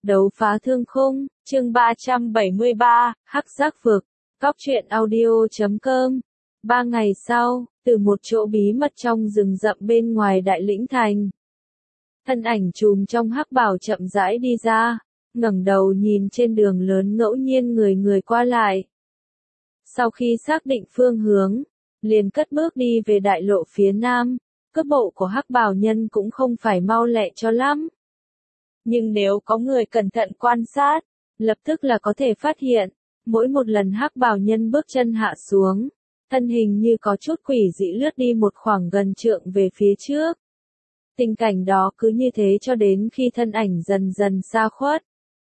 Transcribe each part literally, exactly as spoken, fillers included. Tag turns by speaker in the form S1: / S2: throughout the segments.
S1: Đấu phá thương khung, chương ba trăm bảy mươi ba, Hắc Giác Vực, Cóc truyện audio chấm com. Ba ngày sau, từ một chỗ bí mật trong rừng rậm bên ngoài Đại Lĩnh Thành, thân ảnh trùm trong hắc bào chậm rãi đi ra, ngẩng đầu nhìn trên đường lớn ngẫu nhiên người người qua lại. Sau khi xác định phương hướng, liền cất bước đi về đại lộ phía nam, cước bộ của hắc bào nhân cũng không phải mau lẹ cho lắm. Nhưng nếu có người cẩn thận quan sát, lập tức là có thể phát hiện, mỗi một lần hắc bào nhân bước chân hạ xuống, thân hình như có chút quỷ dị lướt đi một khoảng gần trượng về phía trước. Tình cảnh đó cứ như thế cho đến khi thân ảnh dần dần xa khuất.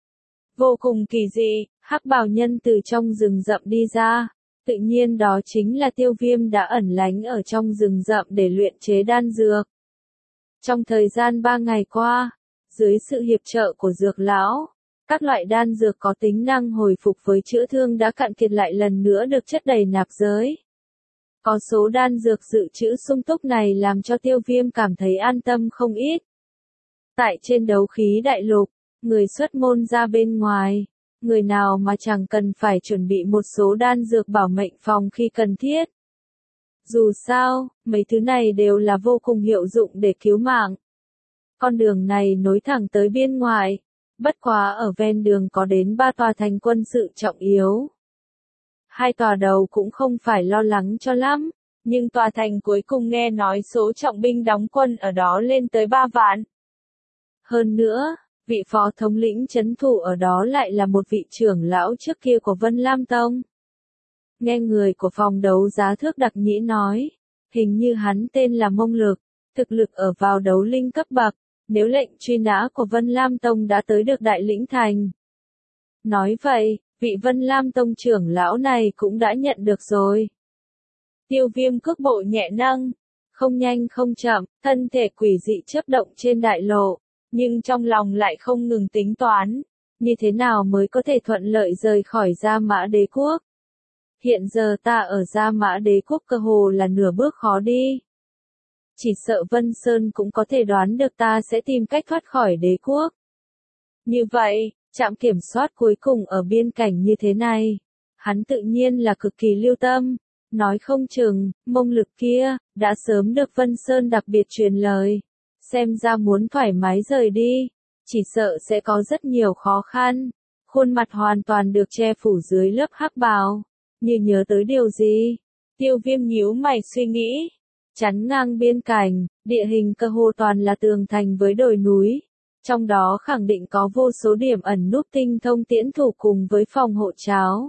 S1: Vô cùng kỳ dị, hắc bào nhân từ trong rừng rậm đi ra, tự nhiên đó chính là Tiêu Viêm đã ẩn lánh ở trong rừng rậm để luyện chế đan dược. Trong thời gian ba ngày qua, dưới sự hiệp trợ của dược lão, các loại đan dược có tính năng hồi phục với chữa thương đã cạn kiệt lại lần nữa được chất đầy nạp giới. Có số đan dược dự trữ sung túc này làm cho Tiêu Viêm cảm thấy an tâm không ít. Tại trên đấu khí đại lục, người xuất môn ra bên ngoài, người nào mà chẳng cần phải chuẩn bị một số đan dược bảo mệnh phòng khi cần thiết. Dù sao, mấy thứ này đều là vô cùng hiệu dụng để cứu mạng. Con đường này nối thẳng tới biên ngoại, bất quá ở ven đường có đến ba tòa thành quân sự trọng yếu. Hai tòa đầu cũng không phải lo lắng cho lắm, nhưng tòa thành cuối cùng nghe nói số trọng binh đóng quân ở đó lên tới ba vạn. Hơn nữa, vị phó thống lĩnh trấn thủ ở đó lại là một vị trưởng lão trước kia của Vân Lam Tông. Nghe người của phòng đấu giá Thước Đặc Nhĩ nói, hình như hắn tên là Mông Lực, thực lực ở vào đấu linh cấp bậc, nếu lệnh truy nã của Vân Lam Tông đã tới được Đại Lĩnh Thành. Nói vậy, vị Vân Lam Tông trưởng lão này cũng đã nhận được rồi. Tiêu Viêm cước bộ nhẹ nâng, không nhanh không chậm, thân thể quỷ dị chớp động trên đại lộ, nhưng trong lòng lại không ngừng tính toán, như thế nào mới có thể thuận lợi rời khỏi Gia Mã Đế Quốc. Hiện giờ ta ở Gia Mã Đế Quốc cơ hồ là nửa bước khó đi. Chỉ sợ Vân Sơn cũng có thể đoán được ta sẽ tìm cách thoát khỏi đế quốc. Như vậy, trạm kiểm soát cuối cùng ở biên cảnh như thế này, hắn tự nhiên là cực kỳ lưu tâm, nói không chừng, Mông Lực kia, đã sớm được Vân Sơn đặc biệt truyền lời, xem ra muốn thoải mái rời đi, chỉ sợ sẽ có rất nhiều khó khăn, khuôn mặt hoàn toàn được che phủ dưới lớp hắc bào, như nhớ tới điều gì, Tiêu Viêm nhíu mày suy nghĩ. Chắn ngang biên cảnh, địa hình cơ hồ toàn là tường thành với đồi núi, trong đó khẳng định có vô số điểm ẩn núp tinh thông tiễn thủ cùng với phòng hộ cháo.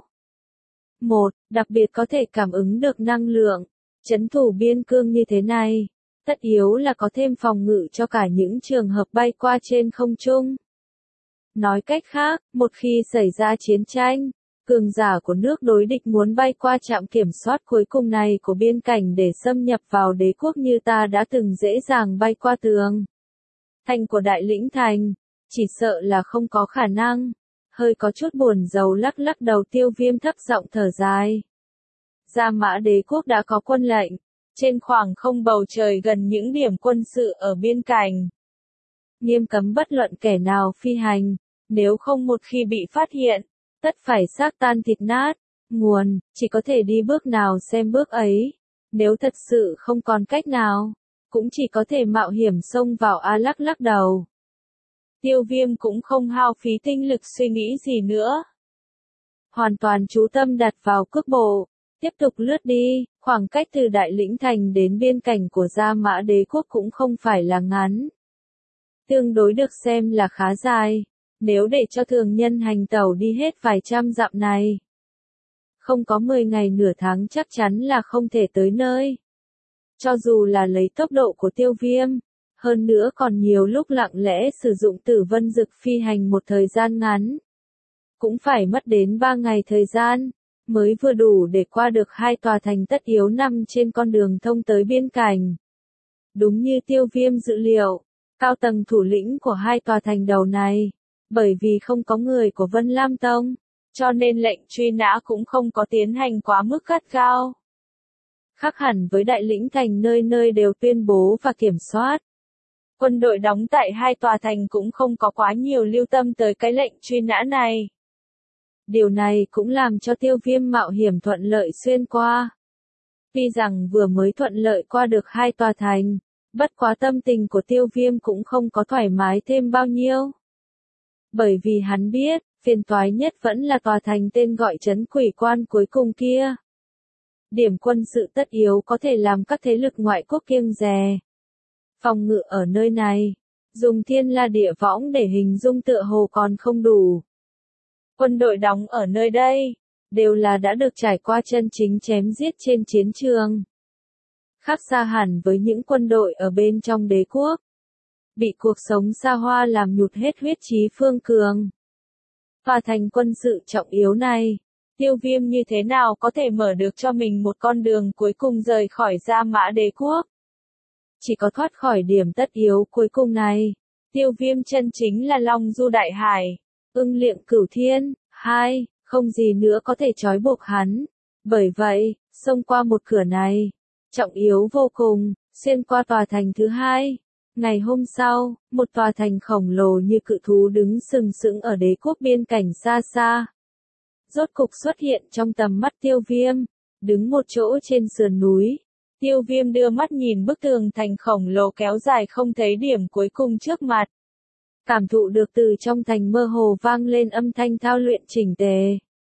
S1: Một, đặc biệt có thể cảm ứng được năng lượng, trấn thủ biên cương như thế này, tất yếu là có thêm phòng ngự cho cả những trường hợp bay qua trên không trung. Nói cách khác, một khi xảy ra chiến tranh, cường giả của nước đối địch muốn bay qua trạm kiểm soát cuối cùng này của biên cảnh để xâm nhập vào đế quốc như ta đã từng dễ dàng bay qua tường thành của Đại Lĩnh Thành, chỉ sợ là không có khả năng. Hơi có chút buồn rầu lắc lắc đầu, Tiêu Viêm thấp giọng thở dài. Gia Mã Đế Quốc đã có quân lệnh, trên khoảng không bầu trời gần những điểm quân sự ở biên cảnh, nghiêm cấm bất luận kẻ nào phi hành, nếu không một khi bị phát hiện, tất phải xác tan thịt nát, nguồn, chỉ có thể đi bước nào xem bước ấy, nếu thật sự không còn cách nào, cũng chỉ có thể mạo hiểm xông vào. A lắc lắc đầu. Tiêu Viêm cũng không hao phí tinh lực suy nghĩ gì nữa. Hoàn toàn chú tâm đặt vào cước bộ, tiếp tục lướt đi, khoảng cách từ Đại Lĩnh Thành đến biên cảnh của Gia Mã Đế Quốc cũng không phải là ngắn. Tương đối được xem là khá dài. Nếu để cho thường nhân hành tẩu đi hết vài trăm dặm này, không có mười ngày nửa tháng chắc chắn là không thể tới nơi. Cho dù là lấy tốc độ của Tiêu Viêm, hơn nữa còn nhiều lúc lặng lẽ sử dụng Tử Vân Dực phi hành một thời gian ngắn, cũng phải mất đến ba ngày thời gian, mới vừa đủ để qua được hai tòa thành tất yếu nằm trên con đường thông tới biên cảnh. Đúng như Tiêu Viêm dự liệu, cao tầng thủ lĩnh của hai tòa thành đầu này, bởi vì không có người của Vân Lam Tông, cho nên lệnh truy nã cũng không có tiến hành quá mức gắt gao. Khác hẳn với Đại Lĩnh Thành nơi nơi đều tuyên bố và kiểm soát. Quân đội đóng tại hai tòa thành cũng không có quá nhiều lưu tâm tới cái lệnh truy nã này. Điều này cũng làm cho Tiêu Viêm mạo hiểm thuận lợi xuyên qua. Tuy rằng vừa mới thuận lợi qua được hai tòa thành, bất quá tâm tình của Tiêu Viêm cũng không có thoải mái thêm bao nhiêu. Bởi vì hắn biết, phiền toái nhất vẫn là tòa thành tên gọi trấn quỷ quan cuối cùng kia. Điểm quân sự tất yếu có thể làm các thế lực ngoại quốc kiêng dè. Phòng ngự ở nơi này, dùng thiên la địa võng để hình dung tựa hồ còn không đủ. Quân đội đóng ở nơi đây, đều là đã được trải qua chân chính chém giết trên chiến trường. Khác xa hẳn với những quân đội ở bên trong đế quốc. Bị cuộc sống xa hoa làm nhụt hết huyết chí phương cường. Tòa thành quân sự trọng yếu này, Tiêu Viêm như thế nào có thể mở được cho mình một con đường cuối cùng rời khỏi Gia Mã đế quốc. Chỉ có thoát khỏi điểm tất yếu cuối cùng này, Tiêu Viêm chân chính là Long Du Đại Hải, ưng liệm cửu thiên, hai, không gì nữa có thể trói buộc hắn. Bởi vậy, xông qua một cửa này, trọng yếu vô cùng, xuyên qua tòa thành thứ hai. Ngày hôm sau, một tòa thành khổng lồ như cự thú đứng sừng sững ở đế quốc biên cảnh xa xa. Rốt cục xuất hiện trong tầm mắt Tiêu Viêm, đứng một chỗ trên sườn núi. Tiêu Viêm đưa mắt nhìn bức tường thành khổng lồ kéo dài không thấy điểm cuối cùng trước mặt. Cảm thụ được từ trong thành mơ hồ vang lên âm thanh thao luyện chỉnh tề.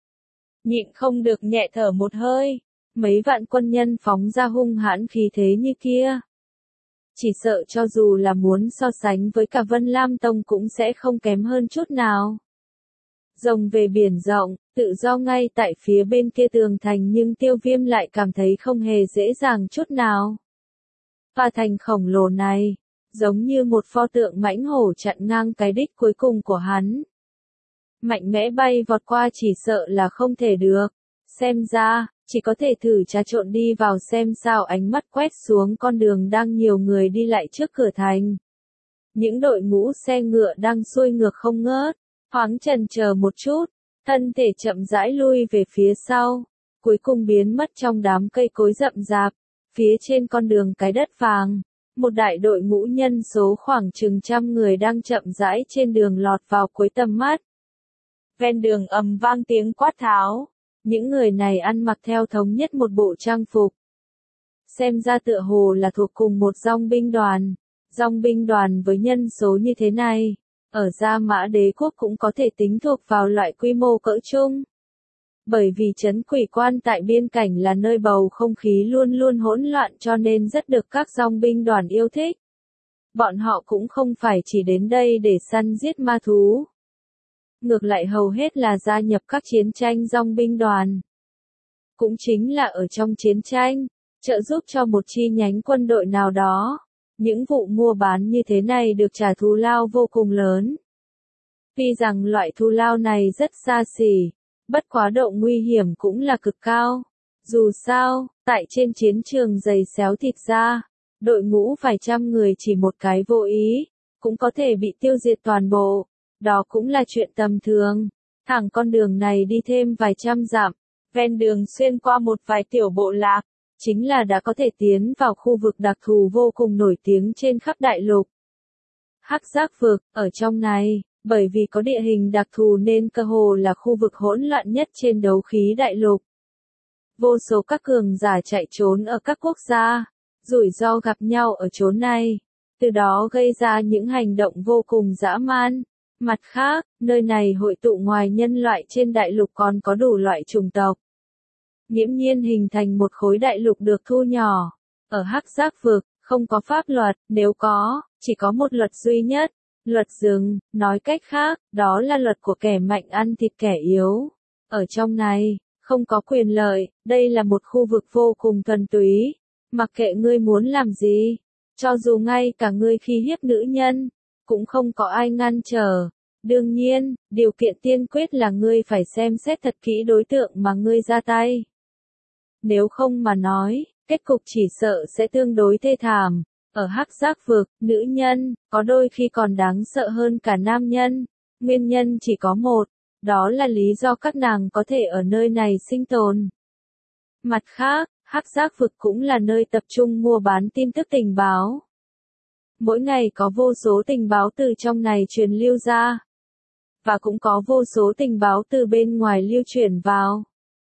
S1: Nhịn không được nhẹ thở một hơi, mấy vạn quân nhân phóng ra hung hãn khí thế như kia. Chỉ sợ cho dù là muốn so sánh với cả Vân Lam Tông cũng sẽ không kém hơn chút nào. Rồng về biển rộng, tự do ngay tại phía bên kia tường thành nhưng Tiêu Viêm lại cảm thấy không hề dễ dàng chút nào. Tòa thành khổng lồ này, giống như một pho tượng mãnh hổ chặn ngang cái đích cuối cùng của hắn. Mạnh mẽ bay vọt qua chỉ sợ là không thể được. Xem ra, chỉ có thể thử trà trộn đi vào xem sao. Ánh mắt quét xuống con đường đang nhiều người đi lại trước cửa thành. Những đội ngũ xe ngựa đang xuôi ngược không ngớt, thoáng chần chờ một chút, thân thể chậm rãi lui về phía sau, cuối cùng biến mất trong đám cây cối rậm rạp, phía trên con đường cái đất vàng. Một đại đội ngũ nhân số khoảng chừng trăm người đang chậm rãi trên đường lọt vào cuối tầm mắt. Ven đường ầm vang tiếng quát tháo, những người này ăn mặc theo thống nhất một bộ trang phục. Xem ra tựa hồ là thuộc cùng một dòng binh đoàn. Dòng binh đoàn với nhân số như thế này, ở Gia Mã đế quốc cũng có thể tính thuộc vào loại quy mô cỡ trung. Bởi vì trấn quỷ quan tại biên cảnh là nơi bầu không khí luôn luôn hỗn loạn cho nên rất được các dòng binh đoàn yêu thích. Bọn họ cũng không phải chỉ đến đây để săn giết ma thú. Ngược lại hầu hết là gia nhập các chiến tranh dòng binh đoàn. Cũng chính là ở trong chiến tranh, trợ giúp cho một chi nhánh quân đội nào đó. Những vụ mua bán như thế này được trả thù lao vô cùng lớn. Tuy rằng loại thù lao này rất xa xỉ, bất quá độ nguy hiểm cũng là cực cao. Dù sao, tại trên chiến trường dày xéo thịt da, đội ngũ vài trăm người chỉ một cái vô ý, cũng có thể bị tiêu diệt toàn bộ. Đó cũng là chuyện tầm thường. Thẳng con đường này đi thêm vài trăm dặm, ven đường xuyên qua một vài tiểu bộ lạc, chính là đã có thể tiến vào khu vực đặc thù vô cùng nổi tiếng trên khắp đại lục. Hắc Giác vực, ở trong này, bởi vì có địa hình đặc thù nên cơ hồ là khu vực hỗn loạn nhất trên đấu khí đại lục. Vô số các cường giả chạy trốn ở các quốc gia, rủi ro gặp nhau ở chốn này, từ đó gây ra những hành động vô cùng dã man. Mặt khác, nơi này hội tụ ngoài nhân loại trên đại lục còn có đủ loại chủng tộc. Nghiễm nhiên hình thành một khối đại lục được thu nhỏ. Ở Hắc Giác vực, không có pháp luật, nếu có, chỉ có một luật duy nhất, luật rừng, nói cách khác, đó là luật của kẻ mạnh ăn thịt kẻ yếu. Ở trong này, không có quyền lợi, đây là một khu vực vô cùng thuần túy, mặc kệ ngươi muốn làm gì, cho dù ngay cả ngươi khi hiếp nữ nhân, cũng không có ai ngăn trở. Đương nhiên, điều kiện tiên quyết là ngươi phải xem xét thật kỹ đối tượng mà ngươi ra tay. Nếu không mà nói, kết cục chỉ sợ sẽ tương đối thê thảm. Ở Hắc Giác vực, nữ nhân, có đôi khi còn đáng sợ hơn cả nam nhân. Nguyên nhân chỉ có một, đó là lý do các nàng có thể ở nơi này sinh tồn. Mặt khác, Hắc Giác vực cũng là nơi tập trung mua bán tin tức tình báo. Mỗi ngày có vô số tình báo từ trong này truyền lưu ra. Và cũng có vô số tình báo từ bên ngoài lưu chuyển vào.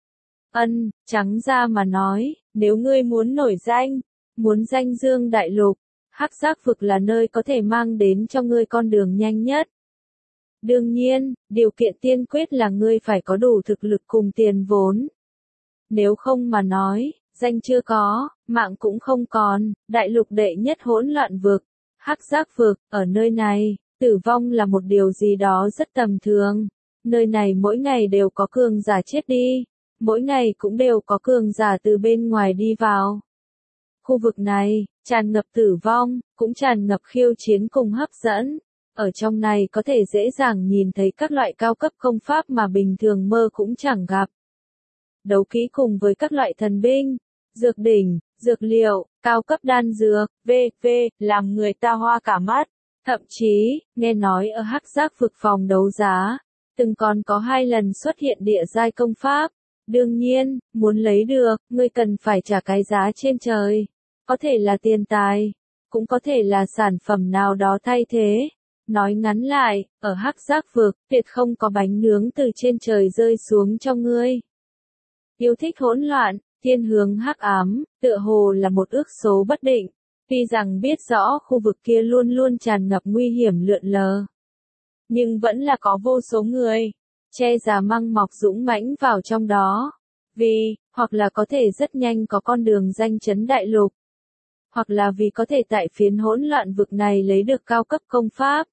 S1: Ân, trắng ra mà nói, nếu ngươi muốn nổi danh, muốn danh dương đại lục, Hắc Giác Vực là nơi có thể mang đến cho ngươi con đường nhanh nhất. Đương nhiên, điều kiện tiên quyết là ngươi phải có đủ thực lực cùng tiền vốn. Nếu không mà nói, danh chưa có, mạng cũng không còn, đại lục đệ nhất hỗn loạn vực, Hắc Giác Vực, ở nơi này, tử vong là một điều gì đó rất tầm thường. Nơi này mỗi ngày đều có cường giả chết đi, mỗi ngày cũng đều có cường giả từ bên ngoài đi vào. Khu vực này, tràn ngập tử vong, cũng tràn ngập khiêu chiến cùng hấp dẫn. Ở trong này có thể dễ dàng nhìn thấy các loại cao cấp công pháp mà bình thường mơ cũng chẳng gặp. Đấu kỹ cùng với các loại thần binh, dược đỉnh, dược liệu, cao cấp đan dược, vân vân, làm người ta hoa cả mắt. Thậm chí, nghe nói ở Hắc Giác Vực phòng đấu giá, từng còn có hai lần xuất hiện địa giai công pháp. Đương nhiên, muốn lấy được, ngươi cần phải trả cái giá trên trời. Có thể là tiền tài, cũng có thể là sản phẩm nào đó thay thế. Nói ngắn lại, ở Hắc Giác Vực, tuyệt không có bánh nướng từ trên trời rơi xuống cho ngươi. Yêu thích hỗn loạn, thiên hướng hắc ám, tựa hồ là một ước số bất định. Tuy rằng biết rõ khu vực kia luôn luôn tràn ngập nguy hiểm lượn lờ, nhưng vẫn là có vô số người che già măng mọc dũng mãnh vào trong đó. Vì, hoặc là có thể rất nhanh có con đường danh chấn đại lục, hoặc là vì có thể tại phiến hỗn loạn vực này lấy được cao cấp công pháp,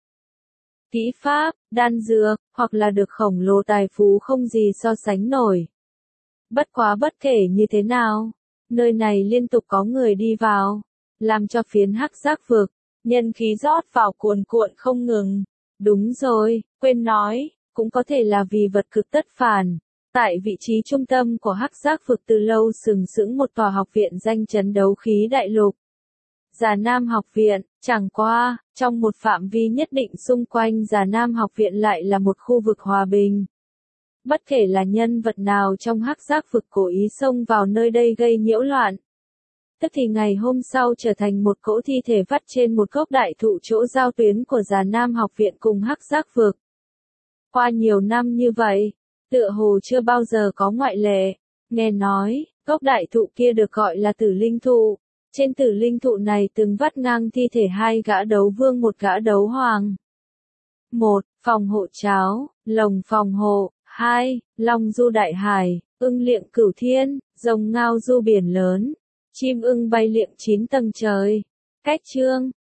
S1: kỹ pháp, đan dược, hoặc là được khổng lồ tài phú không gì so sánh nổi. Bất quá bất kể như thế nào, nơi này liên tục có người đi vào, làm cho phiến Hắc Giác Vực, nhân khí rót vào cuồn cuộn không ngừng. Đúng rồi, quên nói, cũng có thể là vì vật cực tất phản. Tại vị trí trung tâm của Hắc Giác Vực từ lâu sừng sững một tòa học viện danh chấn đấu khí đại lục. Già Nam học viện, chẳng qua, trong một phạm vi nhất định xung quanh Già Nam học viện lại là một khu vực hòa bình. Bất kể là nhân vật nào trong Hắc Giác Vực cố ý xông vào nơi đây gây nhiễu loạn, tức thì ngày hôm sau trở thành một cỗ thi thể vắt trên một gốc đại thụ chỗ giao tuyến của Già Nam học viện cùng Hắc Giác Vực. Qua nhiều năm như vậy, tựa hồ chưa bao giờ có ngoại lệ. Nghe nói, gốc đại thụ kia được gọi là Tử Linh thụ. Trên Tử Linh thụ này từng vắt ngang thi thể hai gã đấu vương một gã đấu hoàng. Một, phòng hộ cháo, lồng phòng hộ. Hai, long du đại hải, ưng liệng cửu thiên, rồng ngao du biển lớn. Chim ưng bay liệng chín tầng trời. Cách chương